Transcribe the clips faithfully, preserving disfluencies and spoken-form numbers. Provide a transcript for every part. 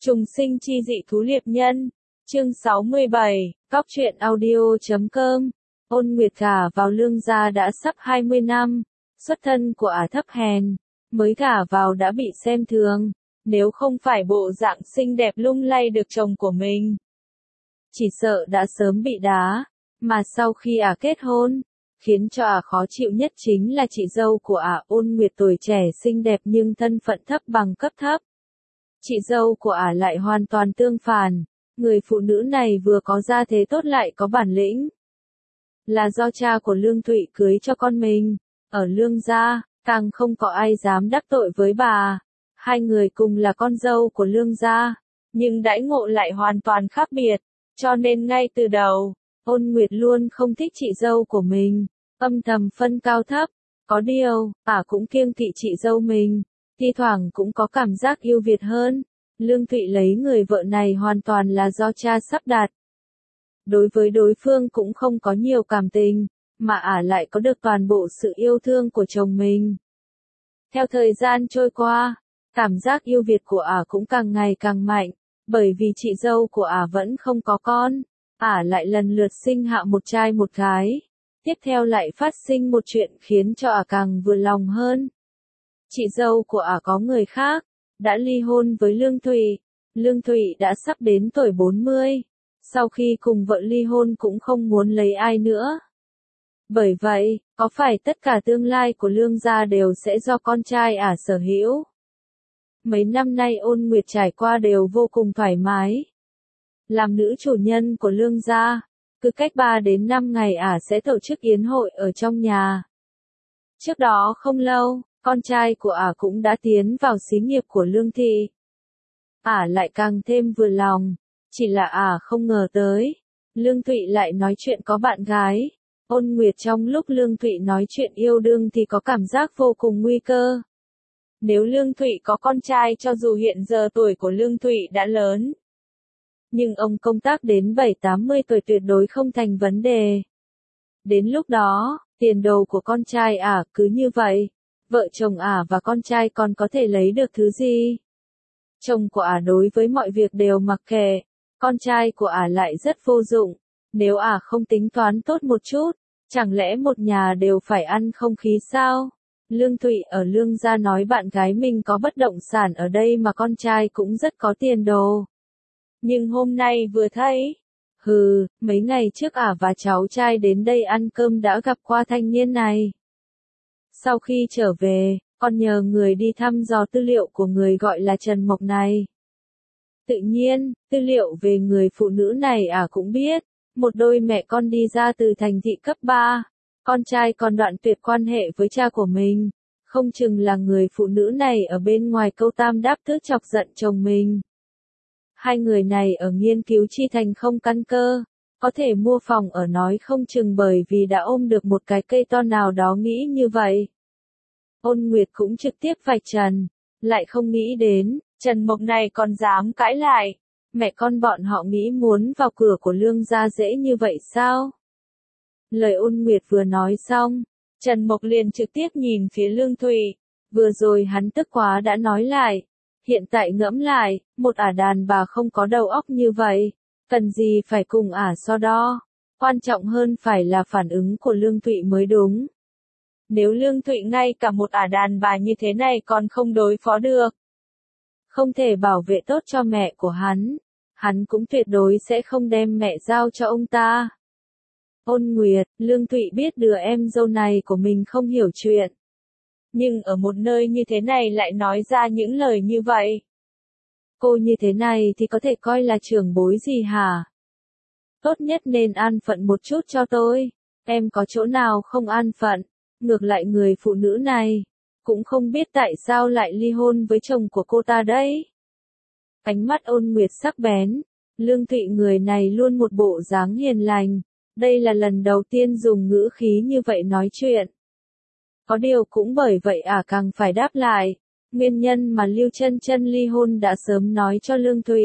Trùng sinh chi dị thú liệp nhân. Chương sáu mươi bảy, Cóc truyện audio.com. Ôn Nguyệt gả vào Lương gia đã sắp hai mươi năm, xuất thân của ả thấp hèn, mới gả vào đã bị xem thường, nếu không phải bộ dạng xinh đẹp lung lay được chồng của mình, chỉ sợ đã sớm bị đá, mà sau khi ả kết hôn, khiến cho ả khó chịu nhất chính là chị dâu của ả Ôn Nguyệt tuổi trẻ xinh đẹp nhưng thân phận thấp bằng cấp thấp. Chị dâu của ả lại hoàn toàn tương phản, người phụ nữ này vừa có gia thế tốt lại có bản lĩnh. Là do cha của Lương Thụy cưới cho con mình, ở Lương gia, càng không có ai dám đắc tội với bà. Hai người cùng là con dâu của Lương gia, nhưng đãi ngộ lại hoàn toàn khác biệt, cho nên ngay từ đầu, Ôn Nguyệt luôn không thích chị dâu của mình, âm thầm phân cao thấp. Có điều, ả cũng kiêng kỵ chị dâu mình, thi thoảng cũng có cảm giác yêu Việt hơn. Lương Thụy lấy người vợ này hoàn toàn là do cha sắp đặt. Đối với đối phương cũng không có nhiều cảm tình, mà ả lại có được toàn bộ sự yêu thương của chồng mình. Theo thời gian trôi qua, cảm giác yêu Việt của ả cũng càng ngày càng mạnh, bởi vì chị dâu của ả vẫn không có con, ả lại lần lượt sinh hạ một trai một gái. Tiếp theo lại phát sinh một chuyện khiến cho ả càng vừa lòng hơn. Chị dâu của ả có người khác, đã ly hôn với Lương Thụy. Lương Thụy đã sắp đến tuổi bốn mươi, sau khi cùng vợ ly hôn cũng không muốn lấy ai nữa. Bởi vậy, có phải tất cả tương lai của Lương gia đều sẽ do con trai ả sở hữu? Mấy năm nay Ôn Nguyệt trải qua đều vô cùng thoải mái. Làm nữ chủ nhân của Lương gia, cứ cách ba đến năm ngày ả sẽ tổ chức yến hội ở trong nhà. Trước đó không lâu, con trai của ả cũng đã tiến vào xí nghiệp của Lương thị. Ả lại càng thêm vừa lòng, chỉ là ả không ngờ tới, Lương Thụy lại nói chuyện có bạn gái. Ôn Nguyệt trong lúc Lương Thụy nói chuyện yêu đương thì có cảm giác vô cùng nguy cơ. Nếu Lương Thụy có con trai cho dù hiện giờ tuổi của Lương Thụy đã lớn, nhưng ông công tác đến bảy tám mươi tuổi tuyệt đối không thành vấn đề. Đến lúc đó, tiền đồ của con trai ả cứ như vậy, vợ chồng ả và con trai còn có thể lấy được thứ gì? Chồng của ả đối với mọi việc đều mặc kệ, con trai của ả lại rất vô dụng. Nếu ả không tính toán tốt một chút, chẳng lẽ một nhà đều phải ăn không khí sao? Lương Thụy ở Lương gia nói bạn gái mình có bất động sản ở đây mà con trai cũng rất có tiền đồ. Nhưng hôm nay vừa thấy, hừ, mấy ngày trước ả và cháu trai đến đây ăn cơm đã gặp qua thanh niên này. Sau khi trở về, còn nhờ người đi thăm dò tư liệu của người gọi là Trần Mộc này. Tự nhiên, tư liệu về người phụ nữ này ả cũng biết, một đôi mẹ con đi ra từ thành thị cấp ba, con trai còn đoạn tuyệt quan hệ với cha của mình, không chừng là người phụ nữ này ở bên ngoài câu tam đáp thứ chọc giận chồng mình. Hai người này ở nghiên cứu chi thành không căn cơ, có thể mua phòng ở nói không chừng bởi vì đã ôm được một cái cây to nào đó nghĩ như vậy. Ôn Nguyệt cũng trực tiếp vạch trần, lại không nghĩ đến, Trần Mộc này còn dám cãi lại. Mẹ con bọn họ nghĩ muốn vào cửa của Lương gia dễ như vậy sao? Lời Ôn Nguyệt vừa nói xong, Trần Mộc liền trực tiếp nhìn phía Lương Thụy. Vừa rồi hắn tức quá đã nói lại. Hiện tại ngẫm lại, một ả đàn bà không có đầu óc như vậy, cần gì phải cùng ả so đo. Quan trọng hơn phải là phản ứng của Lương Thụy mới đúng. Nếu Lương Thụy ngay cả một ả đàn bà như thế này còn không đối phó được, không thể bảo vệ tốt cho mẹ của hắn, hắn cũng tuyệt đối sẽ không đem mẹ giao cho ông ta. Ôn Nguyệt, Lương Thụy biết đứa em dâu này của mình không hiểu chuyện. Nhưng ở một nơi như thế này lại nói ra những lời như vậy. Cô như thế này thì có thể coi là trưởng bối gì hả? Tốt nhất nên an phận một chút cho tôi. Em có chỗ nào không an phận? Ngược lại người phụ nữ này, cũng không biết tại sao lại ly hôn với chồng của cô ta đấy. Ánh mắt Ôn Nguyệt sắc bén, Lương Thụy người này luôn một bộ dáng hiền lành, đây là lần đầu tiên dùng ngữ khí như vậy nói chuyện. Có điều cũng bởi vậy ả càng phải đáp lại, nguyên nhân mà Lưu Chân Chân ly hôn đã sớm nói cho Lương Thụy.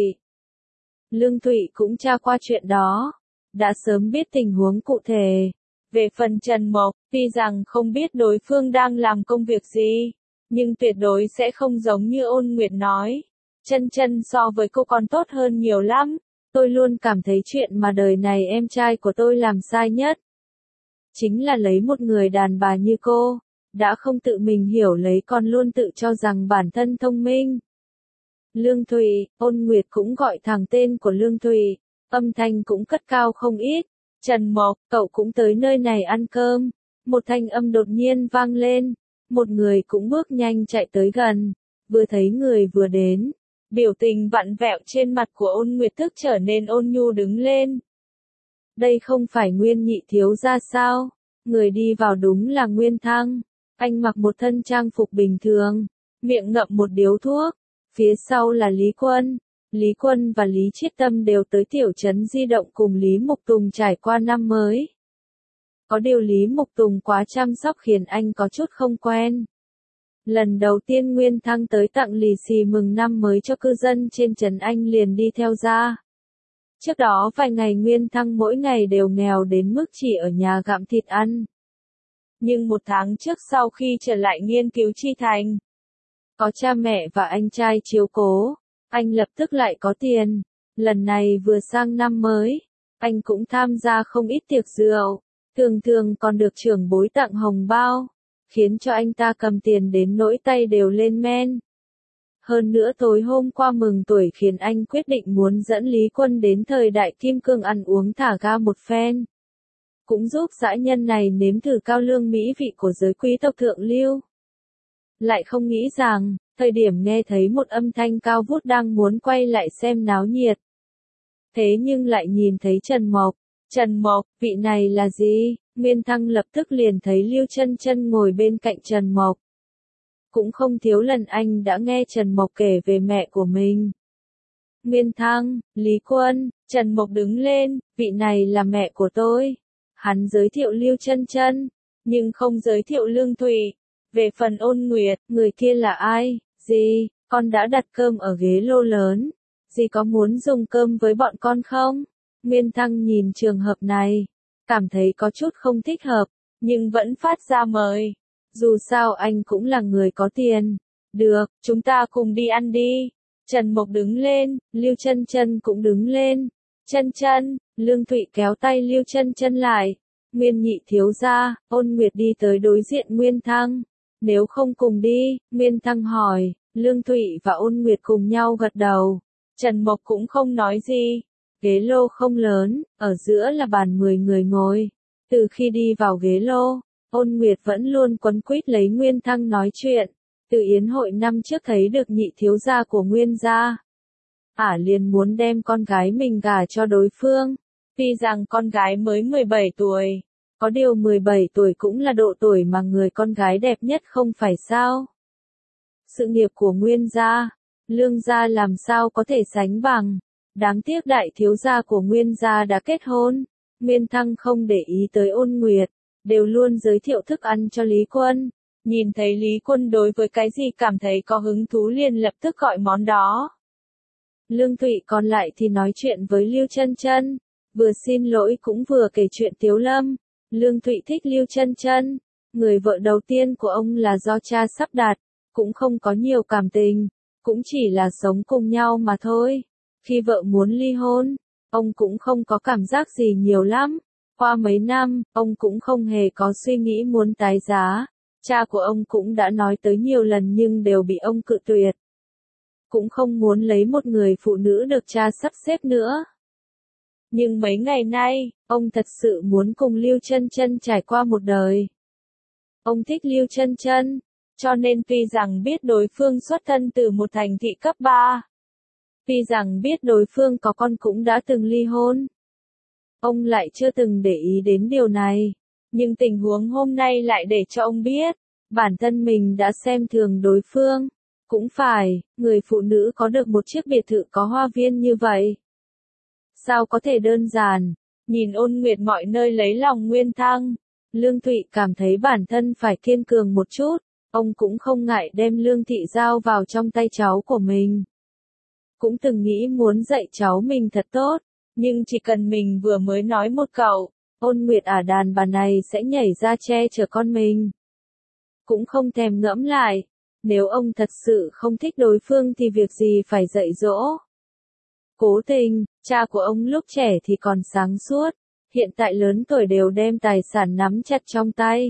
Lương Thụy cũng tra qua chuyện đó, đã sớm biết tình huống cụ thể. Về phần Trần Mộc, tuy rằng không biết đối phương đang làm công việc gì, nhưng tuyệt đối sẽ không giống như Ôn Nguyệt nói. Chân Chân so với cô còn tốt hơn nhiều lắm. Tôi luôn cảm thấy chuyện mà đời này em trai của tôi làm sai nhất. Chính là lấy một người đàn bà như cô, đã không tự mình hiểu lấy còn luôn tự cho rằng bản thân thông minh. Lương Thụy, Ôn Nguyệt cũng gọi thẳng tên của Lương Thụy, âm thanh cũng cất cao không ít. Trần Mộc, cậu cũng tới nơi này ăn cơm. Một thanh âm đột nhiên vang lên, một người cũng bước nhanh chạy tới gần, vừa thấy người vừa đến. Biểu tình vặn vẹo trên mặt của Ôn Nguyệt tức trở nên ôn nhu đứng lên. Đây không phải Nguyên nhị thiếu gia sao? Người đi vào đúng là Nguyên Thăng. Anh mặc một thân trang phục bình thường, miệng ngậm một điếu thuốc. Phía sau là Lý Quân. Lý Quân và Lý Chiết Tâm đều tới tiểu trấn di động cùng Lý Mục Tùng trải qua năm mới. Có điều Lý Mục Tùng quá chăm sóc khiến anh có chút không quen. Lần đầu tiên Nguyên Thăng tới tặng lì xì mừng năm mới cho cư dân trên trấn anh liền đi theo ra. Trước đó vài ngày Nguyên Thăng mỗi ngày đều nghèo đến mức chỉ ở nhà gặm thịt ăn. Nhưng một tháng trước sau khi trở lại nghiên cứu chi thành, có cha mẹ và anh trai chiếu cố, anh lập tức lại có tiền. Lần này vừa sang năm mới, anh cũng tham gia không ít tiệc rượu, thường thường còn được trưởng bối tặng hồng bao, khiến cho anh ta cầm tiền đến nỗi tay đều lên men. Hơn nữa tối hôm qua mừng tuổi khiến anh quyết định muốn dẫn Lý Quân đến thời đại kim cương ăn uống thả ga một phen. Cũng giúp dã nhân này nếm thử cao lương mỹ vị của giới quý tộc thượng lưu. Lại không nghĩ rằng, thời điểm nghe thấy một âm thanh cao vút đang muốn quay lại xem náo nhiệt. Thế nhưng lại nhìn thấy Trần Mộc. Trần Mộc, vị này là gì? Nguyên Thăng lập tức liền thấy Lưu Chân Chân ngồi bên cạnh Trần Mộc. Cũng không thiếu lần anh đã nghe Trần Mộc kể về mẹ của mình. Nguyên Thăng, Lý Quân, Trần Mộc đứng lên, vị này là mẹ của tôi. Hắn giới thiệu Lưu Chân Chân, nhưng không giới thiệu Lương Thụy. Về phần Ôn Nguyệt, người kia là ai? Dì, con đã đặt cơm ở ghế lô lớn. Dì có muốn dùng cơm với bọn con không? Nguyên Thăng nhìn trường hợp này, cảm thấy có chút không thích hợp, nhưng vẫn phát ra mời. Dù sao anh cũng là người có tiền. Được, chúng ta cùng đi ăn đi. Trần Mộc đứng lên, Lưu Chân Chân cũng đứng lên. Chân Chân, Lương Thụy kéo tay Lưu Chân Chân lại. Nguyên nhị thiếu gia, Ôn Nguyệt đi tới đối diện Nguyên Thăng. Nếu không cùng đi, Nguyên Thăng hỏi. Lương Thụy và Ôn Nguyệt cùng nhau gật đầu. Trần Mộc cũng không nói gì. Ghế lô không lớn, ở giữa là bàn mười người ngồi. Từ khi đi vào ghế lô, Ôn Nguyệt vẫn luôn quấn quýt lấy Nguyên Thăng nói chuyện. Từ yến hội năm trước thấy được nhị thiếu gia của Nguyên gia, ả à liền muốn đem con gái mình gả cho đối phương. Tuy rằng con gái mới mười bảy tuổi, có điều mười bảy tuổi cũng là độ tuổi mà người con gái đẹp nhất không phải sao? Sự nghiệp của Nguyên gia, Lương gia làm sao có thể sánh bằng. Đáng tiếc đại thiếu gia của Nguyên gia đã kết hôn. Nguyên Thăng không để ý tới Ôn Nguyệt, đều luôn giới thiệu thức ăn cho Lý Quân. Nhìn thấy Lý Quân đối với cái gì cảm thấy có hứng thú liền lập tức gọi món đó. Lương Thụy còn lại thì nói chuyện với Lưu Chân Chân, vừa xin lỗi cũng vừa kể chuyện Tiếu Lâm. Lương Thụy thích Lưu Chân Chân, người vợ đầu tiên của ông là do cha sắp đặt, cũng không có nhiều cảm tình, cũng chỉ là sống cùng nhau mà thôi. Khi vợ muốn ly hôn, ông cũng không có cảm giác gì nhiều lắm. Qua mấy năm, ông cũng không hề có suy nghĩ muốn tái giá. Cha của ông cũng đã nói tới nhiều lần nhưng đều bị ông cự tuyệt. Cũng không muốn lấy một người phụ nữ được cha sắp xếp nữa. Nhưng mấy ngày nay, ông thật sự muốn cùng Lưu Chân Chân trải qua một đời. Ông thích Lưu Chân Chân, cho nên tuy rằng biết đối phương xuất thân từ một thành thị cấp ba, tuy rằng biết đối phương có con cũng đã từng ly hôn, ông lại chưa từng để ý đến điều này. Nhưng tình huống hôm nay lại để cho ông biết, bản thân mình đã xem thường đối phương. Cũng phải, người phụ nữ có được một chiếc biệt thự có hoa viên như vậy, sao có thể đơn giản. Nhìn Ôn Nguyệt mọi nơi lấy lòng Nguyên Thăng, Lương Thụy cảm thấy bản thân phải kiên cường một chút. Ông cũng không ngại đem Lương Thị giao vào trong tay cháu của mình. Cũng từng nghĩ muốn dạy cháu mình thật tốt, nhưng chỉ cần mình vừa mới nói một câu, Ôn Nguyệt ả đàn bà này sẽ nhảy ra che chở con mình. Cũng không thèm ngẫm lại. Nếu ông thật sự không thích đối phương thì việc gì phải dạy dỗ. Cố Tình, cha của ông lúc trẻ thì còn sáng suốt, hiện tại lớn tuổi đều đem tài sản nắm chặt trong tay.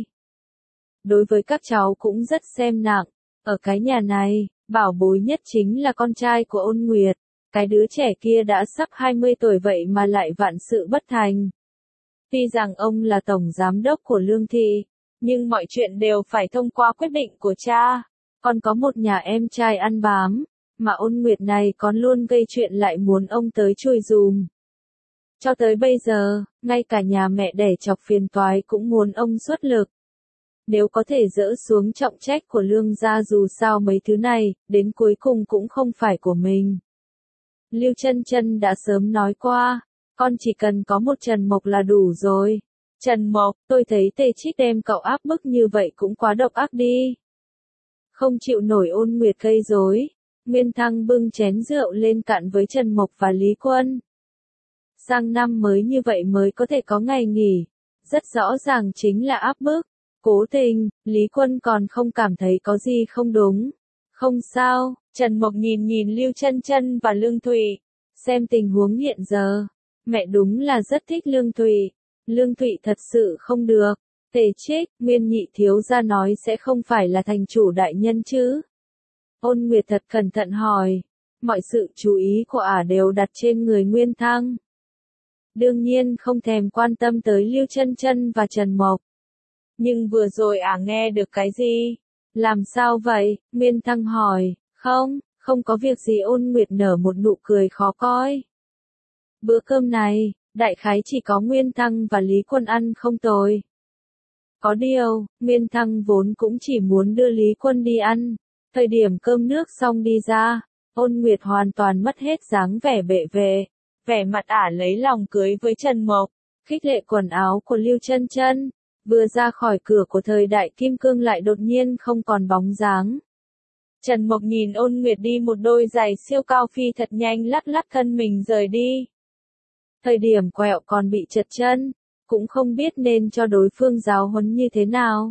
Đối với các cháu cũng rất xem nặng, ở cái nhà này, bảo bối nhất chính là con trai của Ôn Nguyệt, cái đứa trẻ kia đã sắp hai mươi tuổi vậy mà lại vạn sự bất thành. Tuy rằng ông là tổng giám đốc của Lương Thị, nhưng mọi chuyện đều phải thông qua quyết định của cha, còn có một nhà em trai ăn bám, mà Ôn Nguyệt này còn luôn gây chuyện lại muốn ông tới chùi giùm. Cho tới bây giờ, ngay cả nhà mẹ đẻ chọc phiền toái cũng muốn ông xuất lực. Nếu có thể dỡ xuống trọng trách của Lương gia, dù sao mấy thứ này, đến cuối cùng cũng không phải của mình. Lưu Chân Chân đã sớm nói qua, con chỉ cần có một Trần Mộc là đủ rồi. Trần Mộc, tôi thấy Tề Trích đem cậu áp bức như vậy cũng quá độc ác đi. Không chịu nổi Ôn Nguyệt gây rối, Nguyên Thăng bưng chén rượu lên cạn với Trần Mộc và Lý Quân. Sang năm mới như vậy mới có thể có ngày nghỉ, rất rõ ràng chính là áp bức. Cố Tình, Lý Quân còn không cảm thấy có gì không đúng. Không sao, Trần Mộc nhìn nhìn Lưu Chân Chân và Lương Thụy, xem tình huống hiện giờ. Mẹ đúng là rất thích Lương Thụy. Lương Thụy thật sự không được. Tề Trích, Nguyên nhị thiếu gia nói sẽ không phải là thành chủ đại nhân chứ? Ôn Nguyệt thật cẩn thận hỏi. Mọi sự chú ý của ả đều đặt trên người Nguyên Thăng. Đương nhiên không thèm quan tâm tới Lưu Chân Chân và Trần Mộc. Nhưng vừa rồi ả nghe được cái gì? Làm sao vậy? Nguyên Thăng hỏi. Không, không có việc gì. Ôn Nguyệt nở một nụ cười khó coi. Bữa cơm này, đại khái chỉ có Nguyên Thăng và Lý Quân ăn không tồi. Có điều, Nguyên Thăng vốn cũng chỉ muốn đưa Lý Quân đi ăn. Thời điểm cơm nước xong đi ra, Ôn Nguyệt hoàn toàn mất hết dáng vẻ bệ vệ. Vẻ mặt ả lấy lòng cưới với Trần Mộc, khích lệ quần áo của Lưu Chân Chân. Vừa ra khỏi cửa của thời đại kim cương lại đột nhiên không còn bóng dáng. Trần Mộc nhìn Ôn Nguyệt đi một đôi giày siêu cao phi thật nhanh lắc lắc thân mình rời đi. Thời điểm quẹo còn bị trật chân, cũng không biết nên cho đối phương giáo huấn như thế nào.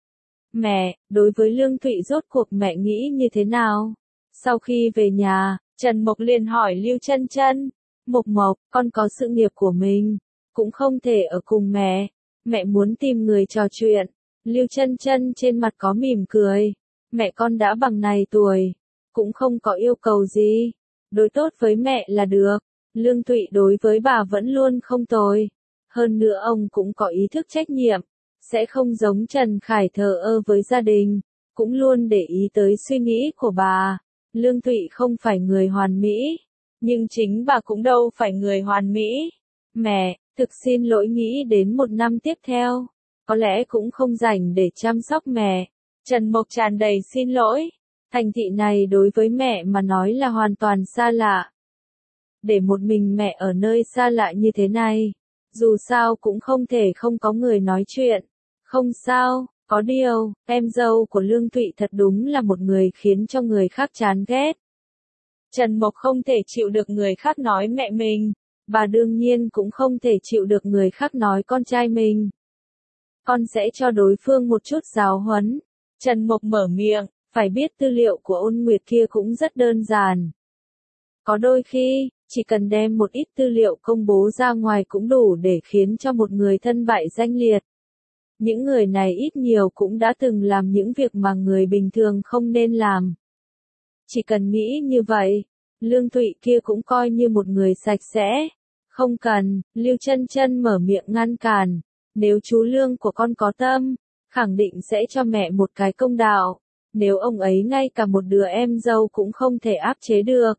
Mẹ, đối với Lương Thụy rốt cuộc mẹ nghĩ như thế nào? Sau khi về nhà, Trần Mộc liền hỏi Lưu Chân Chân, Mộc Mộc, con có sự nghiệp của mình, cũng không thể ở cùng mẹ. Mẹ muốn tìm người trò chuyện. Lưu Chân Chân trên mặt có mỉm cười. Mẹ con đã bằng này tuổi, cũng không có yêu cầu gì. Đối tốt với mẹ là được. Lương Thụy đối với bà vẫn luôn không tồi. Hơn nữa ông cũng có ý thức trách nhiệm. Sẽ không giống Trần Khải thờ ơ với gia đình. Cũng luôn để ý tới suy nghĩ của bà. Lương Thụy không phải người hoàn mỹ. Nhưng chính bà cũng đâu phải người hoàn mỹ. Mẹ, thực xin lỗi, nghĩ đến một năm tiếp theo, có lẽ cũng không rảnh để chăm sóc mẹ. Trần Mộc tràn đầy xin lỗi. Thành thị này đối với mẹ mà nói là hoàn toàn xa lạ. Để một mình mẹ ở nơi xa lạ như thế này, dù sao cũng không thể không có người nói chuyện. Không sao, có điều, em dâu của Lương Thụy thật đúng là một người khiến cho người khác chán ghét. Trần Mộc không thể chịu được người khác nói mẹ mình. Bà đương nhiên cũng không thể chịu được người khác nói con trai mình. Con sẽ cho đối phương một chút giáo huấn. Trần Mộc mở miệng, phải biết tư liệu của Ôn Nguyệt kia cũng rất đơn giản. Có đôi khi, chỉ cần đem một ít tư liệu công bố ra ngoài cũng đủ để khiến cho một người thân bại danh liệt. Những người này ít nhiều cũng đã từng làm những việc mà người bình thường không nên làm. Chỉ cần nghĩ như vậy, Lương Thụy kia cũng coi như một người sạch sẽ. Không cần, Lưu Chân Chân mở miệng ngăn cản. Nếu chú Lương của con có tâm, khẳng định sẽ cho mẹ một cái công đạo. Nếu ông ấy ngay cả một đứa em dâu cũng không thể áp chế được,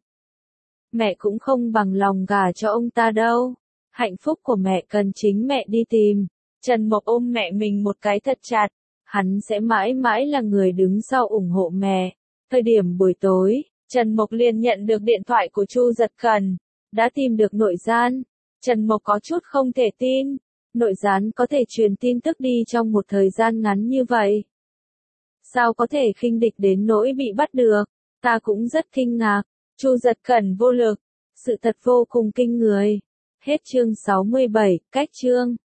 mẹ cũng không bằng lòng gả cho ông ta đâu. Hạnh phúc của mẹ cần chính mẹ đi tìm. Trần Mộc ôm mẹ mình một cái thật chặt. Hắn sẽ mãi mãi là người đứng sau ủng hộ mẹ. Thời điểm buổi tối, Trần Mộc liền nhận được điện thoại của Chu Giật Cần. Đã tìm được nội gián. Trần Mộc có chút không thể tin. Nội gián có thể truyền tin tức đi trong một thời gian ngắn như vậy. Sao có thể khinh địch đến nỗi bị bắt được? Ta cũng rất kinh ngạc. Chu Giật Cẩn vô lực. Sự thật vô cùng kinh người. Hết chương sáu mươi bảy, cách chương.